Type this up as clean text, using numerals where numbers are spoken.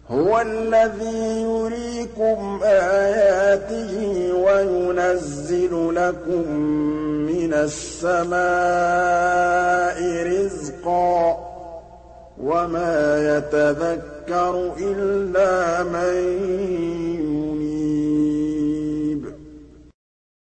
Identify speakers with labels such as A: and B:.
A: هُوَ الَّذِي يُرِيكُمْ آيَاتِهِ وَيُنَزِّلُ لَكُم مِّنَ السَّمَاءِ رِزْقًا ۚ وَمَا يَتَذَكَّرُ إِلَّا مَن